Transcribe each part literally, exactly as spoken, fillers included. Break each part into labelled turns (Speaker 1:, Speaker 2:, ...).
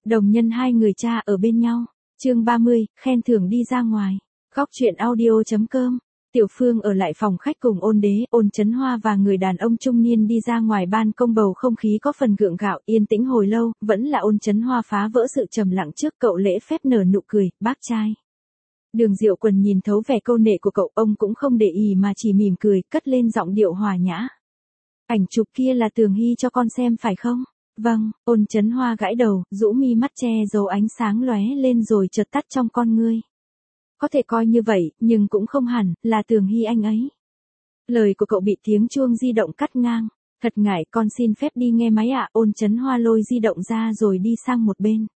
Speaker 1: Đồng nhân hai người cha ở bên nhau. Chương ba mươi, khen thưởng đi ra ngoài. Góc truyện audio chấm com. Tiểu Phương ở lại phòng khách cùng Ôn Đế, Ôn Chấn Hoa và người đàn ông trung niên đi ra ngoài ban công, bầu không khí có phần gượng gạo, yên tĩnh hồi lâu, vẫn là Ôn Chấn Hoa phá vỡ sự trầm lặng trước cậu, lễ phép nở nụ cười, bác trai. Đường Diệu Quần nhìn thấu vẻ câu nệ của cậu, ông cũng không để ý mà chỉ mỉm cười, cất lên giọng điệu hòa nhã. Ảnh chụp kia là Tường Hy cho con xem phải không? Vâng, Ôn Chấn Hoa gãi đầu, rũ mi mắt che giấu ánh sáng lóe lên rồi chợt tắt trong con ngươi. Có thể coi như vậy, nhưng cũng không hẳn, là Tường Hy anh ấy. Lời của cậu bị tiếng chuông di động cắt ngang. Thật ngại, con xin phép đi nghe máy ạ. Ôn Chấn Hoa lôi di động ra rồi đi sang một bên.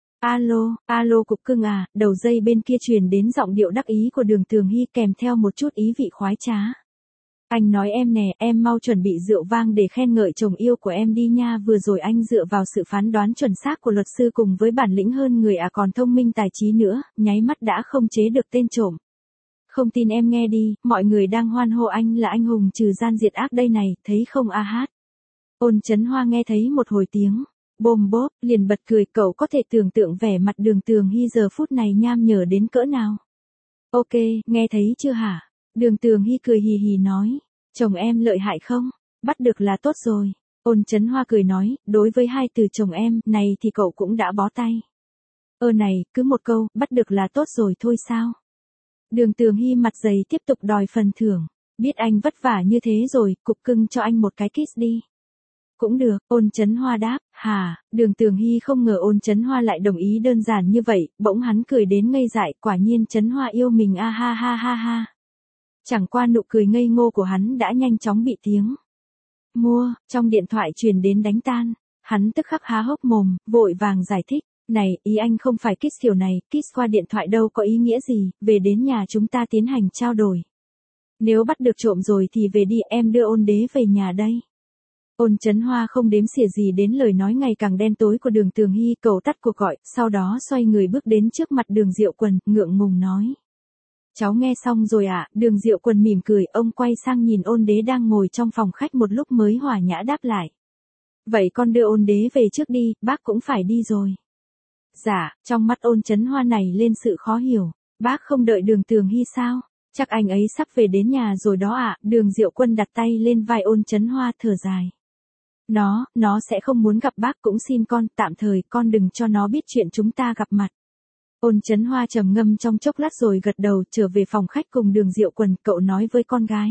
Speaker 1: Alo, alo cục cưng à, đầu dây bên kia truyền đến giọng điệu đắc ý của Đường Tường Hy kèm theo một chút ý vị khoái trá. Anh nói em nè, em mau chuẩn bị rượu vang để khen ngợi chồng yêu của em đi nha. Vừa rồi anh dựa vào sự phán đoán chuẩn xác của luật sư cùng với bản lĩnh hơn người à còn thông minh tài trí nữa, nháy mắt đã không chế được tên trộm. Không tin em nghe đi, mọi người đang hoan hô anh là anh hùng trừ gian diệt ác đây này, thấy không a hát. Ôn Chấn Hoa nghe thấy một hồi tiếng bôm bốp, liền bật cười, cậu có thể tưởng tượng vẻ mặt Đường Tường Hy giờ phút này nham nhở đến cỡ nào. Ok, nghe thấy chưa hả? Đường Tường Hy cười hì hì nói, chồng em lợi hại không? Bắt được là tốt rồi. Ôn Chấn Hoa cười nói, đối với hai từ chồng em này thì cậu cũng đã bó tay. Ơ này, cứ một câu, bắt được là tốt rồi thôi sao? Đường Tường Hy mặt dày tiếp tục đòi phần thưởng. Biết anh vất vả như thế rồi, cục cưng cho anh một cái kiss đi. Cũng được, Ôn Chấn Hoa đáp, hà, Đường Tường Hy không ngờ Ôn Chấn Hoa lại đồng ý đơn giản như vậy, bỗng hắn cười đến ngây dại, quả nhiên Chấn Hoa yêu mình a ha ha ha ha. Chẳng qua nụ cười ngây ngô của hắn đã nhanh chóng bị tiếng mua trong điện thoại truyền đến đánh tan. Hắn tức khắc há hốc mồm, vội vàng giải thích, này, ý anh không phải kiss kiểu này, kiss qua điện thoại đâu có ý nghĩa gì, về đến nhà chúng ta tiến hành trao đổi. Nếu bắt được trộm rồi thì về đi, em đưa Ôn Đế về nhà đây. Ôn Chấn Hoa không đếm xỉa gì đến lời nói ngày càng đen tối của Đường Tường Hy, cậu tắt cuộc gọi, sau đó xoay người bước đến trước mặt Đường Diệu Quần, ngượng ngùng nói. Cháu nghe xong rồi ạ. À? Đường Diệu Quần mỉm cười, ông quay sang nhìn Ôn Đế đang ngồi trong phòng khách một lúc mới hòa nhã đáp lại. Vậy con đưa Ôn Đế về trước đi, bác cũng phải đi rồi. Dạ, trong mắt Ôn Chấn Hoa này lên sự khó hiểu, bác không đợi Đường Tường Hy sao? Chắc anh ấy sắp về đến nhà rồi đó ạ. À? Đường Diệu Quân đặt tay lên vai Ôn Chấn Hoa thở dài. Nó, nó sẽ không muốn gặp bác, cũng xin con, tạm thời con đừng cho nó biết chuyện chúng ta gặp mặt. Ôn Chấn Hoa trầm ngâm trong chốc lát rồi gật đầu, trở về phòng khách cùng Đường Diệu Quần, cậu nói với con gái.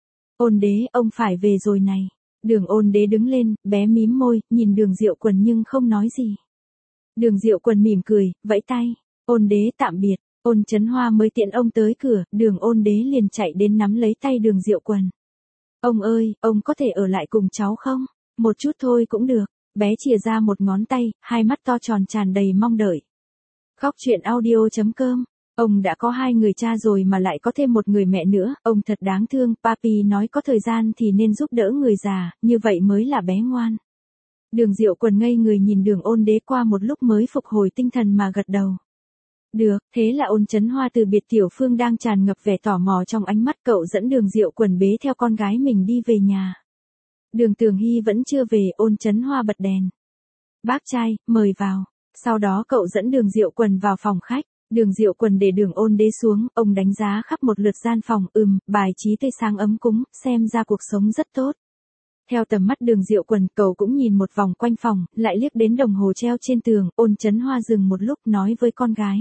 Speaker 1: Ôn Đế, ông phải về rồi này. Đường Ôn Đế đứng lên, bé mím môi, nhìn Đường Diệu Quần nhưng không nói gì. Đường Diệu Quần mỉm cười, vẫy tay. Ôn Đế tạm biệt. Ôn Chấn Hoa mới tiện ông tới cửa, Đường Ôn Đế liền chạy đến nắm lấy tay Đường Diệu Quần. Ông ơi, ông có thể ở lại cùng cháu không? Một chút thôi cũng được. Bé chìa ra một ngón tay, hai mắt to tròn tràn đầy mong đợi. Góc truyện audio chấm com. Ông đã có hai người cha rồi mà lại có thêm một người mẹ nữa, ông thật đáng thương. Papi nói có thời gian thì nên giúp đỡ người già, như vậy mới là bé ngoan. Đường Diệu Quần ngây người nhìn Đường Ôn Đế qua một lúc mới phục hồi tinh thần mà gật đầu. Được, thế là Ôn Chấn Hoa từ biệt Tiểu Phương đang tràn ngập vẻ tò mò trong ánh mắt, cậu dẫn Đường Diệu Quần bế theo con gái mình đi về nhà. Đường Tường Hy vẫn chưa về, Ôn Chấn Hoa bật đèn. Bác trai, mời vào. Sau đó cậu dẫn Đường Diệu Quần vào phòng khách. Đường Diệu Quần để Đường Ôn Đế xuống, ông đánh giá khắp một lượt gian phòng, ừm, bài trí tươi sáng ấm cúng, xem ra cuộc sống rất tốt. Theo tầm mắt Đường Diệu Quần, cậu cũng nhìn một vòng quanh phòng, lại liếc đến đồng hồ treo trên tường. Ôn Chấn Hoa dừng một lúc nói với con gái.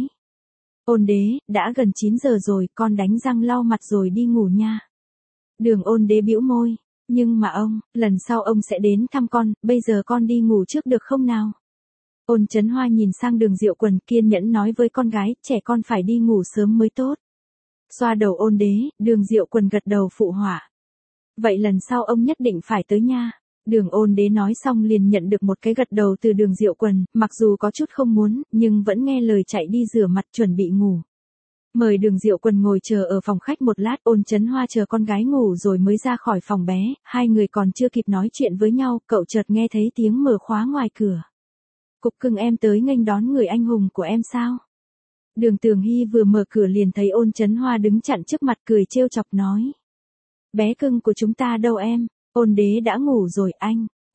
Speaker 1: Ôn Đế, đã gần chín giờ rồi, con đánh răng lau mặt rồi đi ngủ nha. Đường Ôn Đế bĩu môi. Nhưng mà ông, lần sau ông sẽ đến thăm con, bây giờ con đi ngủ trước được không nào? Ôn Chấn Hoa nhìn sang Đường Diệu Quần, kiên nhẫn nói với con gái, trẻ con phải đi ngủ sớm mới tốt. Xoa đầu Ôn Đế, Đường Diệu Quần gật đầu phụ họa. Vậy lần sau ông nhất định phải tới nha. Đường Ôn Đế nói xong liền nhận được một cái gật đầu từ Đường Diệu Quần, mặc dù có chút không muốn, nhưng vẫn nghe lời chạy đi rửa mặt chuẩn bị ngủ. Mời Đường Diệu Quần ngồi chờ ở phòng khách một lát, Ôn Chấn Hoa chờ con gái ngủ rồi mới ra khỏi phòng bé, hai người còn chưa kịp nói chuyện với nhau, cậu chợt nghe thấy tiếng mở khóa ngoài cửa. Cục cưng em tới nghênh đón người anh hùng của em sao? Đường Tường Hy vừa mở cửa liền thấy Ôn Chấn Hoa đứng chặn trước mặt cười trêu chọc nói. Bé cưng của chúng ta đâu em? Ôn Đế đã ngủ rồi anh.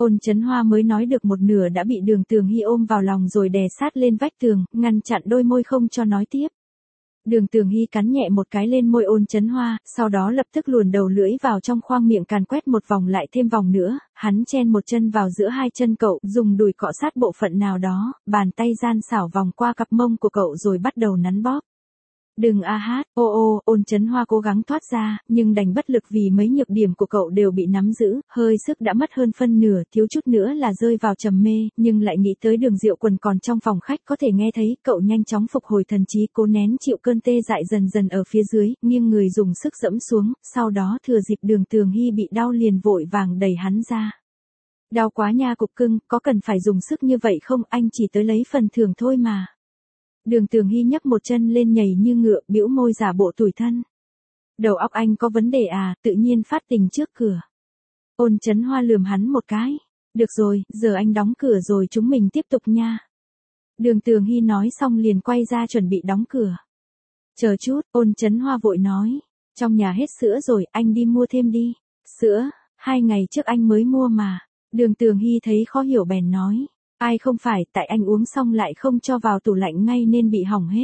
Speaker 1: Ôn Chấn Hoa mới nói được một nửa đã bị Đường Tường Hy ôm vào lòng rồi đè sát lên vách tường, ngăn chặn đôi môi không cho nói tiếp. Đường Tường Hy cắn nhẹ một cái lên môi Ôn Chấn Hoa, sau đó lập tức luồn đầu lưỡi vào trong khoang miệng càn quét một vòng lại thêm vòng nữa, hắn chen một chân vào giữa hai chân cậu, dùng đùi cọ sát bộ phận nào đó, bàn tay gian xảo vòng qua cặp mông của cậu rồi bắt đầu nắn bóp. Đừng a hát, ô ô, Ôn Chấn Hoa cố gắng thoát ra, nhưng đành bất lực vì mấy nhược điểm của cậu đều bị nắm giữ, hơi sức đã mất hơn phân nửa, thiếu chút nữa là rơi vào trầm mê, nhưng lại nghĩ tới Đường Diệu Quần còn trong phòng khách có thể nghe thấy, cậu nhanh chóng phục hồi thần trí cố nén chịu cơn tê dại dần dần ở phía dưới, nghiêng người dùng sức dẫm xuống, sau đó thừa dịp Đường Tường Hy bị đau liền vội vàng đẩy hắn ra. Đau quá nha cục cưng, có cần phải dùng sức như vậy không, anh chỉ tới lấy phần thưởng thôi mà. Đường Tường Hy nhấc một chân lên nhảy như ngựa, bĩu môi giả bộ tủi thân. Đầu óc anh có vấn đề à, tự nhiên phát tình trước cửa. Ôn Chấn Hoa lườm hắn một cái. Được rồi, giờ anh đóng cửa rồi chúng mình tiếp tục nha. Đường Tường Hy nói xong liền quay ra chuẩn bị đóng cửa. Chờ chút, Ôn Chấn Hoa vội nói. Trong nhà hết sữa rồi, anh đi mua thêm đi. Sữa, hai ngày trước anh mới mua mà. Đường Tường Hy thấy khó hiểu bèn nói. Ai không phải, tại anh uống xong lại không cho vào tủ lạnh ngay nên bị hỏng hết.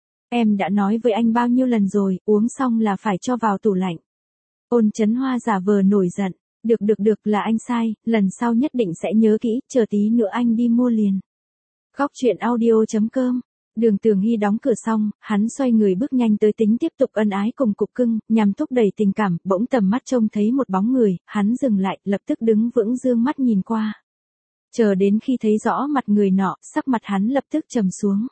Speaker 1: Em đã nói với anh bao nhiêu lần rồi, uống xong là phải cho vào tủ lạnh. Ôn Chấn Hoa giả vờ nổi giận. Được được được là anh sai, lần sau nhất định sẽ nhớ kỹ, chờ tí nữa anh đi mua liền. Góc truyện audio chấm com. Đường Tường Hy đóng cửa xong, hắn xoay người bước nhanh tới tính tiếp tục ân ái cùng cục cưng, nhằm thúc đẩy tình cảm, bỗng tầm mắt trông thấy một bóng người, hắn dừng lại, lập tức đứng vững dương mắt nhìn qua. Chờ đến khi thấy rõ mặt người nọ, sắc mặt hắn lập tức trầm xuống.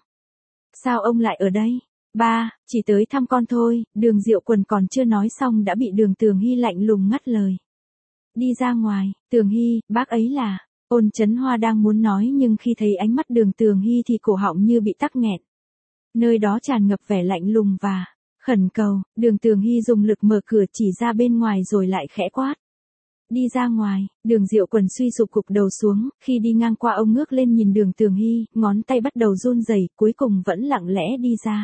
Speaker 1: Sao ông lại ở đây? Ba, chỉ tới thăm con thôi, Đường Diệu Quần còn chưa nói xong đã bị Đường Tường Hy lạnh lùng ngắt lời. Đi ra ngoài, Tường Hy, bác ấy là... Ôn Chấn Hoa đang muốn nói nhưng khi thấy ánh mắt Đường Tường Hy thì cổ họng như bị tắc nghẹn. Nơi đó tràn ngập vẻ lạnh lùng và khẩn cầu, Đường Tường Hy dùng lực mở cửa chỉ ra bên ngoài rồi lại khẽ quát. Đi ra ngoài, Đường Diệu Quần suy sụp cục đầu xuống, khi đi ngang qua ông ngước lên nhìn Đường Tường Hy, ngón tay bắt đầu run rẩy, cuối cùng vẫn lặng lẽ đi ra.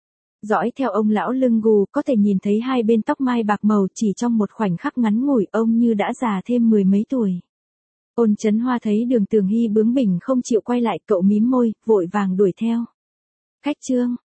Speaker 1: Dõi theo ông lão lưng gù, có thể nhìn thấy hai bên tóc mai bạc màu chỉ trong một khoảnh khắc ngắn ngủi ông như đã già thêm mười mấy tuổi. Ôn Chấn Hoa thấy Đường Tường Hy bướng bỉnh không chịu quay lại, cậu mím môi, vội vàng đuổi theo. Cách chương